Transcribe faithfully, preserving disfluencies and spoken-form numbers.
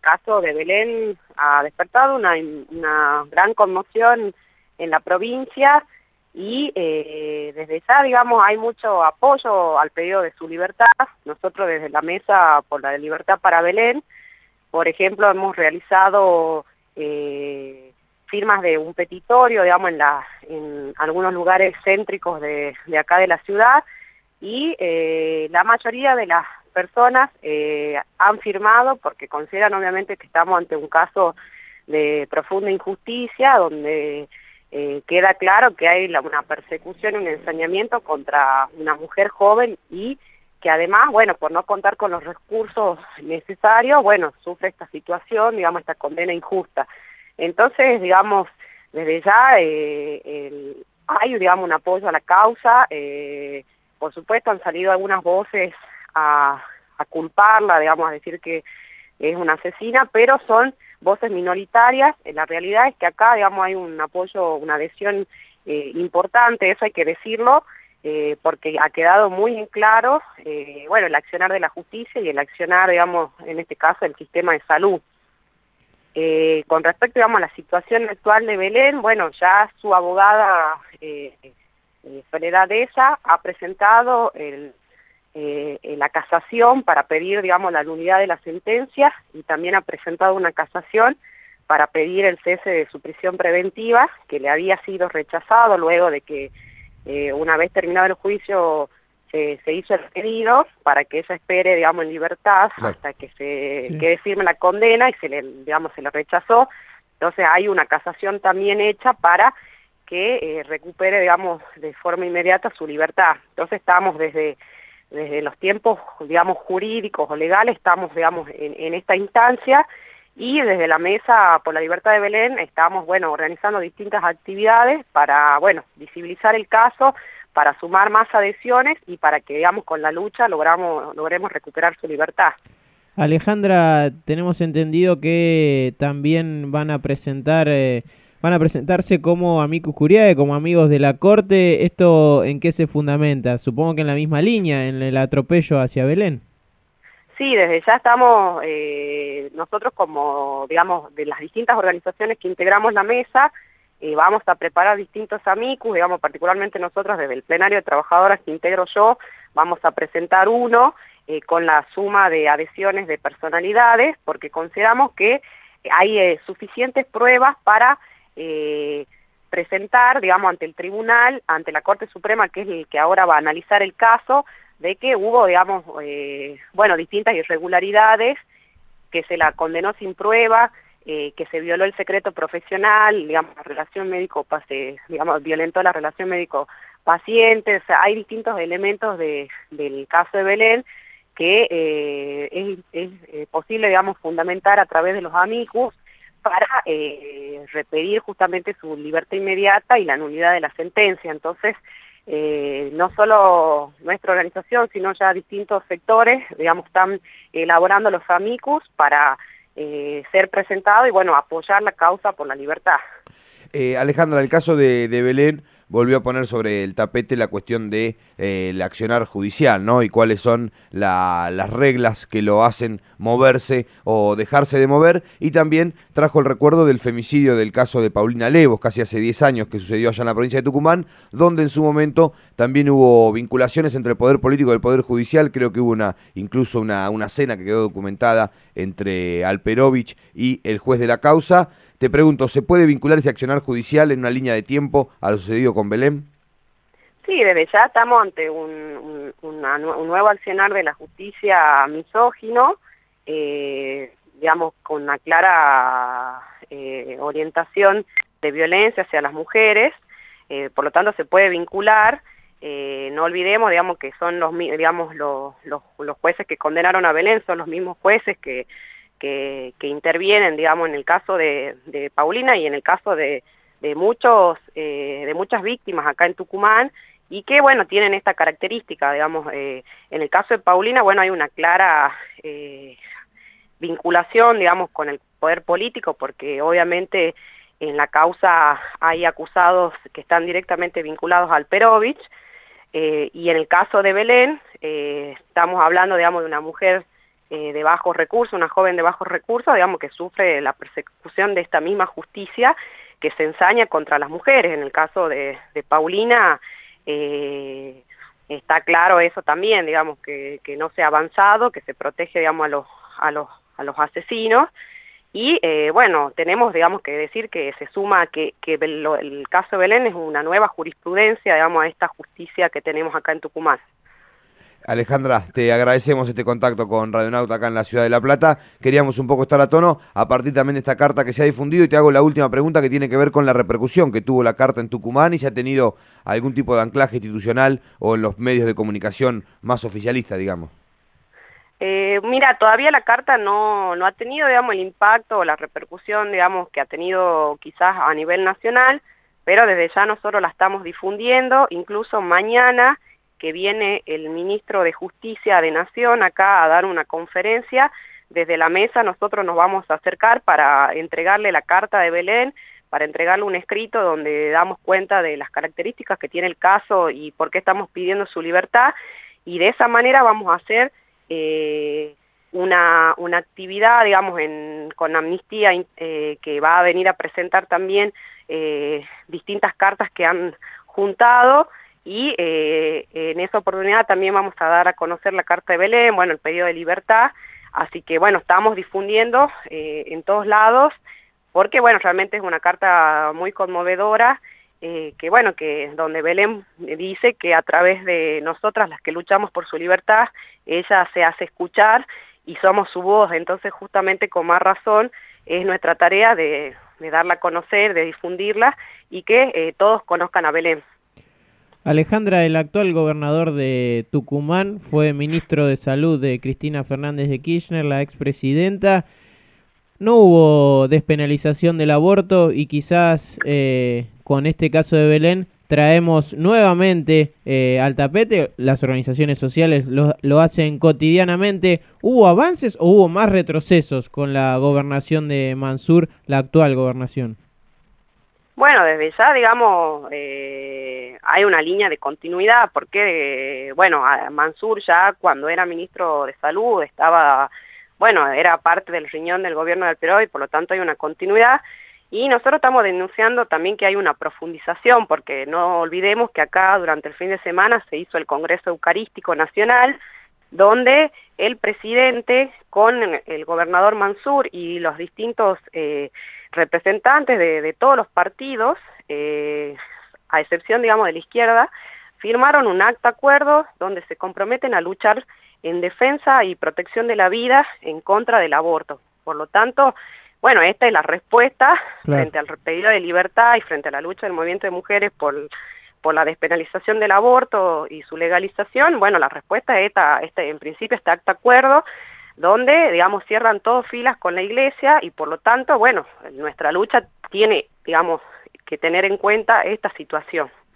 caso de Belén ha despertado una, una gran conmoción en la provincia y eh, desde ya, digamos, hay mucho apoyo al pedido de su libertad. Nosotros desde la Mesa por la Libertad para Belén, por ejemplo, hemos realizado eh, firmas de un petitorio, digamos, en, la, en algunos lugares céntricos de, de acá de la ciudad, y eh, la mayoría de las personas eh, han firmado porque consideran obviamente que estamos ante un caso de profunda injusticia, donde eh, queda claro que hay la, una persecución y un ensañamiento contra una mujer joven y que además, bueno, por no contar con los recursos necesarios, bueno, sufre esta situación, digamos, esta condena injusta. Entonces, digamos, desde ya eh, el, hay, digamos, un apoyo a la causa. eh, Por supuesto, han salido algunas voces a, a culparla, digamos, a decir que es una asesina, pero son voces minoritarias. La realidad es que acá, digamos, hay un apoyo, una adhesión eh, importante, eso hay que decirlo, eh, porque ha quedado muy en claro, eh, bueno, el accionar de la justicia y el accionar, digamos, en este caso, del sistema de salud. Eh, con respecto, digamos, a la situación actual de Belén, bueno, ya su abogada... Eh, Soledad Deza ha presentado el, eh, la casación para pedir, digamos, la nulidad de la sentencia, y también ha presentado una casación para pedir el cese de su prisión preventiva, que le había sido rechazado luego de que eh, una vez terminado el juicio se, se hizo el pedido para que ella espere, digamos, en libertad, claro, hasta que se sí. quede firme la condena, y se le, digamos, se le rechazó. Entonces hay una casación también hecha para que eh, recupere, digamos, de forma inmediata su libertad. Entonces estamos desde, desde los tiempos, digamos, jurídicos o legales, estamos, digamos, en, en esta instancia, y desde la Mesa por la Libertad de Belén estamos, bueno, organizando distintas actividades para, bueno, visibilizar el caso, para sumar más adhesiones y para que, digamos, con la lucha logramos, logremos recuperar su libertad. Alejandra, tenemos entendido que también van a presentar... Eh... Van a presentarse como amicus curiae, como amigos de la corte. ¿Esto en qué se fundamenta? Supongo que en la misma línea, en el atropello hacia Belén. Sí, desde ya estamos, eh, nosotros como, digamos, de las distintas organizaciones que integramos la Mesa, eh, vamos a preparar distintos amicus, digamos, particularmente nosotros desde el plenario de trabajadoras que integro yo, vamos a presentar uno eh, con la suma de adhesiones de personalidades, porque consideramos que hay eh, suficientes pruebas para... Eh, presentar, digamos, ante el tribunal, ante la Corte Suprema, que es el que ahora va a analizar el caso, de que hubo, digamos, eh, bueno, distintas irregularidades, que se la condenó sin prueba, eh, que se violó el secreto profesional, digamos, la relación médico, digamos, violentó la relación médico-paciente. O sea, hay distintos elementos de, del caso de Belén que eh, es, es eh, posible, digamos, fundamentar a través de los amicus, para eh, repetir justamente su libertad inmediata y la nulidad de la sentencia. Entonces, eh, no solo nuestra organización, sino ya distintos sectores, digamos, están elaborando los amicus para eh, ser presentados y, bueno, apoyar la causa por la libertad. Eh, Alejandra, el caso de, de Belén volvió a poner sobre el tapete la cuestión de eh, el accionar judicial, ¿no? Y cuáles son la, las reglas que lo hacen moverse o dejarse de mover, y también trajo el recuerdo del femicidio del caso de Paulina Levos, casi hace diez años, que sucedió allá en la provincia de Tucumán, donde en su momento también hubo vinculaciones entre el poder político y el poder judicial. Creo que hubo una incluso una, una cena que quedó documentada entre Alperovich y el juez de la causa. Te pregunto, ¿se puede vincular ese accionar judicial en una línea de tiempo a lo sucedido con Belén? Sí, desde ya estamos ante un, un, una, un nuevo accionar de la justicia misógino, eh, digamos, con una clara eh, orientación de violencia hacia las mujeres, eh, por lo tanto se puede vincular. Eh, no olvidemos, digamos, que son los, digamos, los, los, los jueces que condenaron a Belén, son los mismos jueces que... Que, que intervienen, digamos, en el caso de, de Paulina y en el caso de, de, muchos, eh, de muchas víctimas acá en Tucumán, y que, bueno, tienen esta característica, digamos, eh, en el caso de Paulina, bueno, hay una clara eh, vinculación, digamos, con el poder político, porque obviamente en la causa hay acusados que están directamente vinculados al Alperovich, eh, y en el caso de Belén, eh, estamos hablando, digamos, de una mujer eh, de bajos recursos, una joven de bajos recursos, digamos, que sufre la persecución de esta misma justicia que se ensaña contra las mujeres. En el caso de, de Paulina, eh, está claro eso también, digamos, que, que no se ha avanzado, que se protege, digamos, a los, a los, a los asesinos. Y eh, bueno, tenemos, digamos, que decir que se suma que, que el, el caso de Belén es una nueva jurisprudencia, digamos, a esta justicia que tenemos acá en Tucumán. Alejandra, te agradecemos este contacto con Radionauta acá en la ciudad de La Plata. Queríamos un poco estar a tono a partir también de esta carta que se ha difundido, y te hago la última pregunta que tiene que ver con la repercusión que tuvo la carta en Tucumán y si ha tenido algún tipo de anclaje institucional o en los medios de comunicación más oficialistas, digamos. Eh, mira, todavía la carta no, no ha tenido, digamos, el impacto o la repercusión, digamos, que ha tenido quizás a nivel nacional, pero desde ya nosotros la estamos difundiendo. Incluso mañana, que viene el ministro de Justicia de Nación acá a dar una conferencia, desde la mesa nosotros nos vamos a acercar para entregarle la carta de Belén, para entregarle un escrito donde damos cuenta de las características que tiene el caso y por qué estamos pidiendo su libertad, y de esa manera vamos a hacer eh, una, una actividad, digamos, en, con Amnistía, eh, que va a venir a presentar también eh, distintas cartas que han juntado. Y eh, en esa oportunidad también vamos a dar a conocer la Carta de Belén, bueno, el pedido de libertad. Así que, bueno, estamos difundiendo eh, en todos lados, porque, bueno, realmente es una carta muy conmovedora, eh, que, bueno, que donde Belén dice que a través de nosotras, las que luchamos por su libertad, ella se hace escuchar y somos su voz. Entonces, justamente con más razón, es nuestra tarea de, de darla a conocer, de difundirla y que eh, todos conozcan a Belén. Alejandra, el actual gobernador de Tucumán fue ministro de Salud de Cristina Fernández de Kirchner, la expresidenta. No hubo despenalización del aborto y quizás eh, con este caso de Belén traemos nuevamente eh, al tapete. Las organizaciones sociales lo, lo hacen cotidianamente. ¿Hubo avances o hubo más retrocesos con la gobernación de Mansur, la actual gobernación? Bueno, desde ya, digamos, eh, hay una línea de continuidad, porque, eh, bueno, Mansur ya cuando era ministro de Salud estaba, bueno, era parte del riñón del gobierno del Perú y por lo tanto hay una continuidad. Y nosotros estamos denunciando también que hay una profundización, porque no olvidemos que acá durante el fin de semana se hizo el Congreso Eucarístico Nacional, donde el presidente con el gobernador Mansur y los distintos eh, representantes de, de todos los partidos, eh, a excepción, digamos, de la izquierda, firmaron un acta acuerdo donde se comprometen a luchar en defensa y protección de la vida en contra del aborto. Por lo tanto, bueno, esta es la respuesta, claro, frente al pedido de libertad y frente a la lucha del movimiento de mujeres por, por la despenalización del aborto y su legalización. Bueno, la respuesta es esta, este, en principio este acta acuerdo, donde, digamos, cierran todas filas con la Iglesia y por lo tanto, bueno, nuestra lucha tiene, digamos, que tener en cuenta esta situación.